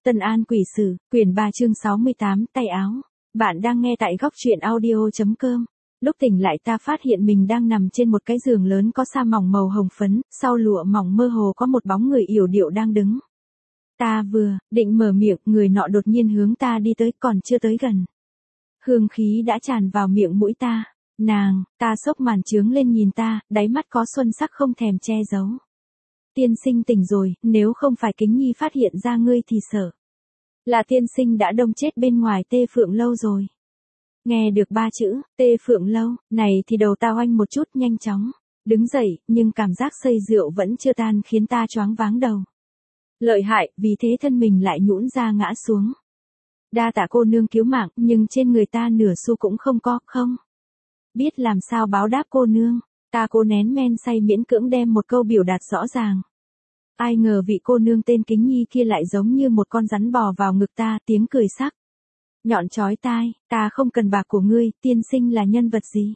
Tân An Quỷ Sử, quyển 3 chương 68, tay áo. Bạn đang nghe tại góc truyện audio.com. Lúc tỉnh lại ta phát hiện mình đang nằm trên một cái giường lớn có sa mỏng màu hồng phấn, sau lụa mỏng mơ hồ có một bóng người yểu điệu đang đứng. Ta vừa định mở miệng, người nọ đột nhiên hướng ta đi tới, còn chưa tới gần. Hương khí đã tràn vào miệng mũi ta. Ta xốc màn trướng lên nhìn ta, đáy mắt có xuân sắc không thèm che giấu. Tiên sinh tỉnh rồi, nếu không phải Kính Nhi phát hiện ra ngươi thì sợ là tiên sinh đã đông chết bên ngoài Tê Phượng Lâu rồi. Nghe được 3 chữ, Tê Phượng Lâu, này thì đầu ta oanh một chút nhanh chóng. Đứng dậy, nhưng cảm giác say rượu vẫn chưa tan khiến ta choáng váng đầu. Lợi hại, vì thế thân mình lại nhũn ra ngã xuống. Đa tạ cô nương cứu mạng, nhưng trên người ta nửa xu cũng không có, không biết làm sao báo đáp cô nương. Ta cố nén men say miễn cưỡng đem một câu biểu đạt rõ ràng. Ai ngờ vị cô nương tên Kính Nhi kia lại giống như một con rắn bò vào ngực ta, tiếng cười sắc nhọn chói tai, ta không cần bạc của ngươi, tiên sinh là nhân vật gì?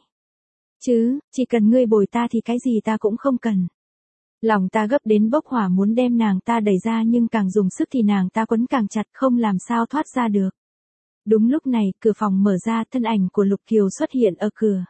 Chứ, chỉ cần ngươi bồi ta thì cái gì ta cũng không cần. Lòng ta gấp đến bốc hỏa muốn đem nàng ta đẩy ra, nhưng càng dùng sức thì nàng ta quấn càng chặt, không làm sao thoát ra được. Đúng lúc này, cửa phòng mở ra, thân ảnh của Lục Kiều xuất hiện ở cửa.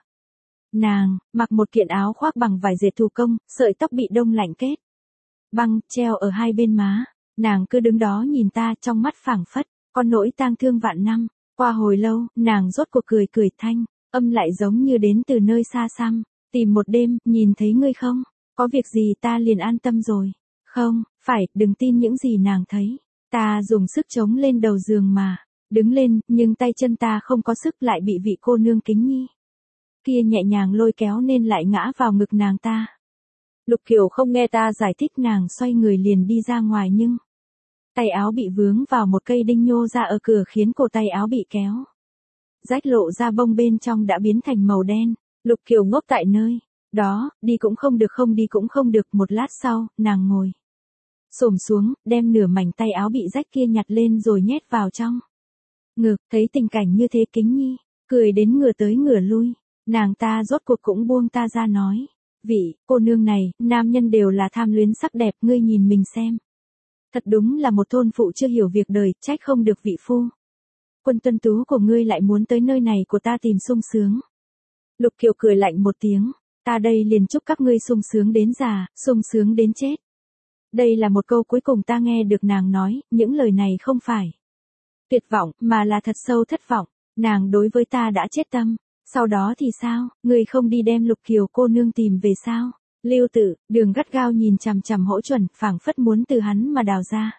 Nàng mặc một kiện áo khoác bằng vải dệt thủ công, sợi tóc bị đông lạnh kết băng treo ở hai bên má. Nàng cứ đứng đó nhìn ta, trong mắt phảng phất con nỗi tang thương vạn năm. Qua hồi lâu, nàng rốt cuộc cười thanh âm lại giống như đến từ nơi xa xăm. Tìm một đêm, nhìn thấy ngươi không? Có việc gì? Ta liền an tâm rồi. Không, phải, đừng tin những gì nàng thấy. Ta dùng sức chống lên đầu giường mà đứng lên, nhưng tay chân ta không có sức, lại bị vị cô nương Kính Nhi kia nhẹ nhàng lôi kéo nên lại ngã vào ngực nàng ta. Lục Kiều không nghe ta giải thích, nàng xoay người liền đi ra ngoài, nhưng tay áo bị vướng vào một cây đinh nhô ra ở cửa khiến cổ tay áo bị kéo rách, lộ ra bông bên trong đã biến thành màu đen. Lục Kiều ngốc tại nơi đó, đi cũng không được, không đi cũng không được. Một lát sau, nàng ngồi xổm xuống, đem nửa mảnh tay áo bị rách kia nhặt lên rồi nhét vào trong ngực. Thấy tình cảnh như thế, Kính Nhi cười đến ngửa tới ngửa lui. Nàng ta rốt cuộc cũng buông ta ra, nói: vị cô nương này, nam nhân đều là tham luyến sắc đẹp, ngươi nhìn mình xem. Thật đúng là một thôn phụ chưa hiểu việc đời, trách không được vị phu quân tuân tú của ngươi lại muốn tới nơi này của ta tìm sung sướng. Lục Kiều cười lạnh một tiếng: ta đây liền chúc các ngươi sung sướng đến già, sung sướng đến chết. Đây là một câu cuối cùng ta nghe được nàng nói, những lời này không phải tuyệt vọng, mà là thật sâu thất vọng. Nàng đối với ta đã chết tâm. Sau đó thì sao, ngươi không đi đem Lục Kiều cô nương tìm về sao? Lưu Tử, Đường gắt gao nhìn chằm chằm Hỗ Chuẩn, phảng phất muốn từ hắn mà đào ra.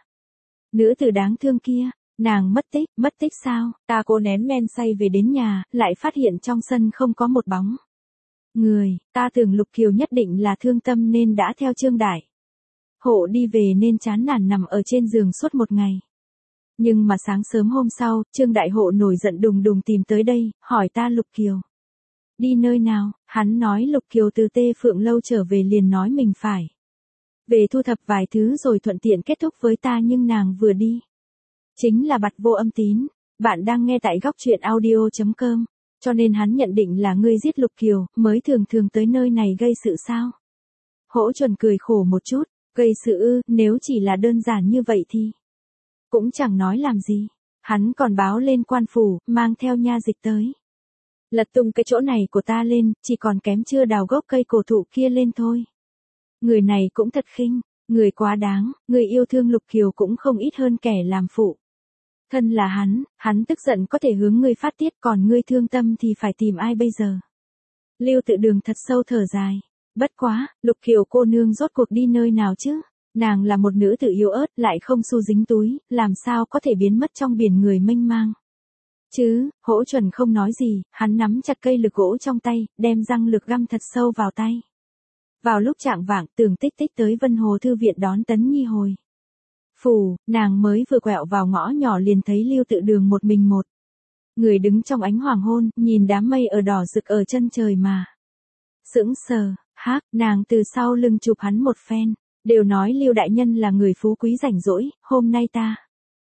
Nữ tử đáng thương kia, nàng mất tích sao? Ta cố nén men say về đến nhà, lại phát hiện trong sân không có một bóng người. Ta tưởng Lục Kiều nhất định là thương tâm nên đã theo Trương Đại Hộ đi về, nên chán nản nằm ở trên giường suốt một ngày. Nhưng mà sáng sớm hôm sau, Trương Đại Hộ nổi giận đùng đùng tìm tới đây, hỏi ta Lục Kiều đi nơi nào. Hắn nói Lục Kiều từ Tê Phượng Lâu trở về, liền nói mình phải về thu thập vài thứ rồi thuận tiện kết thúc với ta, nhưng nàng vừa đi chính là bặt vô âm tín. Bạn đang nghe tại góc truyện audio.com. Cho nên hắn nhận định là ngươi giết Lục Kiều, mới thường tới nơi này gây sự sao? Hỗ Chuẩn cười khổ một chút: gây sự ư? Nếu chỉ là đơn giản như vậy thì cũng chẳng nói làm gì. Hắn còn báo lên quan phủ, mang theo nha dịch tới lật tung cái chỗ này của ta lên, chỉ còn kém chưa đào gốc cây cổ thụ kia lên thôi. Người này cũng thật khinh, người quá đáng. Người yêu thương Lục Kiều cũng không ít hơn kẻ làm phụ thân là hắn tức giận có thể hướng ngươi phát tiết, còn ngươi thương tâm thì phải tìm ai bây giờ? Lưu Tự Đường thật sâu thở dài: bất quá, Lục Kiều cô nương rốt cuộc đi nơi nào chứ? Nàng là một nữ tử yếu ớt, lại không xu dính túi, làm sao có thể biến mất trong biển người mênh mang chứ? Hỗ Chuẩn không nói gì, hắn nắm chặt cây lược gỗ trong tay, đem răng lược găm thật sâu vào tay. Vào lúc chạng vạng, Tưởng Tích Tích tới Vân Hồ thư viện đón Tấn Nhi hồi phủ. Nàng mới vừa quẹo vào ngõ nhỏ liền thấy Lưu Tự Đường một mình một người đứng trong ánh hoàng hôn, nhìn đám mây ở đỏ rực ở chân trời mà sững sờ. Nàng từ sau lưng chụp hắn một phen: đều nói Lưu đại nhân là người phú quý rảnh rỗi, hôm nay ta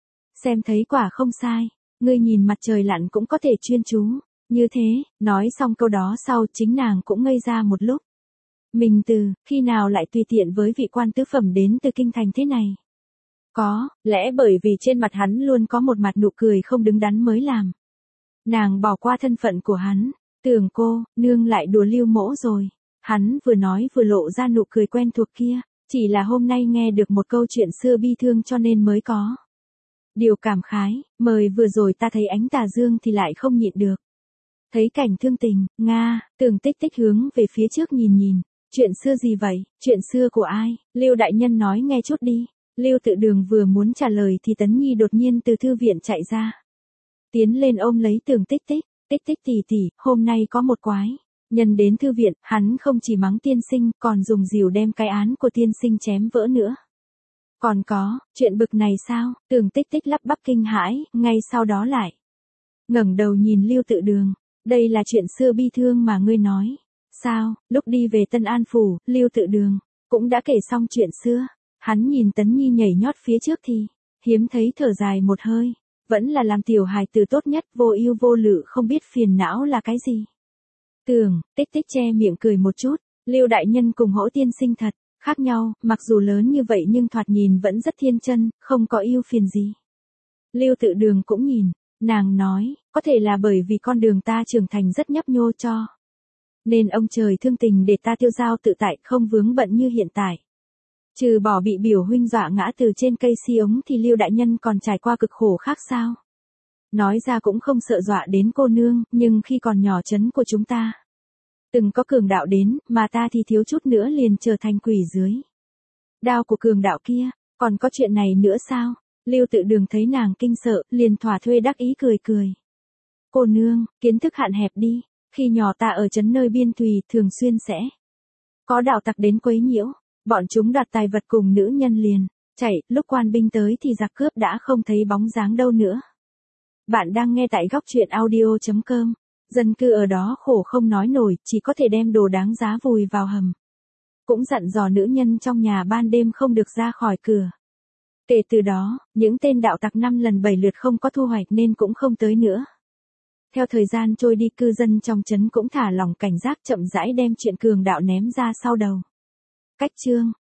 xem thấy quả không sai. Ngươi nhìn mặt trời lặn cũng có thể chuyên chú như thế. Nói xong câu đó sau, chính nàng cũng ngây ra một lúc. Mình từ khi nào lại tùy tiện với vị quan tứ phẩm đến từ kinh thành thế này? Có, lẽ bởi vì trên mặt hắn luôn có một mặt nụ cười không đứng đắn mới làm. Nàng bỏ qua thân phận của hắn, tưởng cô, nương lại đùa Lưu Mỗ rồi. Hắn vừa nói vừa lộ ra nụ cười quen thuộc kia, chỉ là hôm nay nghe được một câu chuyện xưa bi thương cho nên mới có. Điều cảm khái, mời vừa rồi ta thấy ánh tà dương thì lại không nhịn được. Thấy cảnh thương tình, Nga, Tưởng Tích Tích hướng về phía trước nhìn nhìn. Chuyện xưa gì vậy, chuyện xưa của ai, Lưu đại nhân nói nghe chút đi. Lưu Tự Đường vừa muốn trả lời thì Tấn Nhi đột nhiên từ thư viện chạy ra. Tiến lên ôm lấy Tưởng Tích Tích, Tích Tích tỷ tỷ, hôm nay có một quái. Nhân đến thư viện, hắn không chỉ mắng tiên sinh, còn dùng rìu đem cái án của tiên sinh chém vỡ nữa. Còn có, chuyện bực này sao, Tưởng Tích Tích lắp bắp kinh hãi, ngay sau đó lại. Ngẩng đầu nhìn Lưu Tự Đường, đây là chuyện xưa bi thương mà ngươi nói. Sao, lúc đi về Tân An Phủ, Lưu Tự Đường, cũng đã kể xong chuyện xưa. Hắn nhìn Tấn Nhi nhảy nhót phía trước thì, hiếm thấy thở dài một hơi. Vẫn là làm tiểu hài tử tốt nhất, vô ưu vô lự không biết phiền não là cái gì. Tưởng, Tích Tích che miệng cười một chút, Lưu đại nhân cùng Hỗ tiên sinh thật, khác nhau, mặc dù lớn như vậy nhưng thoạt nhìn vẫn rất thiên chân, không có ưu phiền gì. Lưu Tự Đường cũng nhìn, nàng nói, có thể là bởi vì con đường ta trưởng thành rất nhấp nhô cho. Nên ông trời thương tình để ta tiêu dao tự tại không vướng bận như hiện tại. Trừ bỏ bị biểu huynh dọa ngã từ trên cây si ống thì Lưu đại nhân còn trải qua cực khổ khác sao? Nói ra cũng không sợ dọa đến cô nương, nhưng khi còn nhỏ trấn của chúng ta. Từng có cường đạo đến, mà ta thì thiếu chút nữa liền trở thành quỷ dưới. Đao của cường đạo kia, còn có chuyện này nữa sao? Lưu Tự Đường thấy nàng kinh sợ, liền thỏa thuê đắc ý cười cười. Cô nương, kiến thức hạn hẹp đi, khi nhỏ ta ở trấn nơi biên thùy thường xuyên sẽ có đạo tặc đến quấy nhiễu, bọn chúng đoạt tài vật cùng nữ nhân liền chạy, lúc quan binh tới thì giặc cướp đã không thấy bóng dáng đâu nữa. Bạn đang nghe tại góc truyện audio.com. Dân cư ở đó khổ không nói nổi, chỉ có thể đem đồ đáng giá vùi vào hầm. Cũng dặn dò nữ nhân trong nhà ban đêm không được ra khỏi cửa. Kể từ đó, những tên đạo tặc 5 lần 7 lượt không có thu hoạch nên cũng không tới nữa. Theo thời gian trôi đi, cư dân trong trấn cũng thả lỏng cảnh giác, chậm rãi đem chuyện cường đạo ném ra sau đầu. Cách chương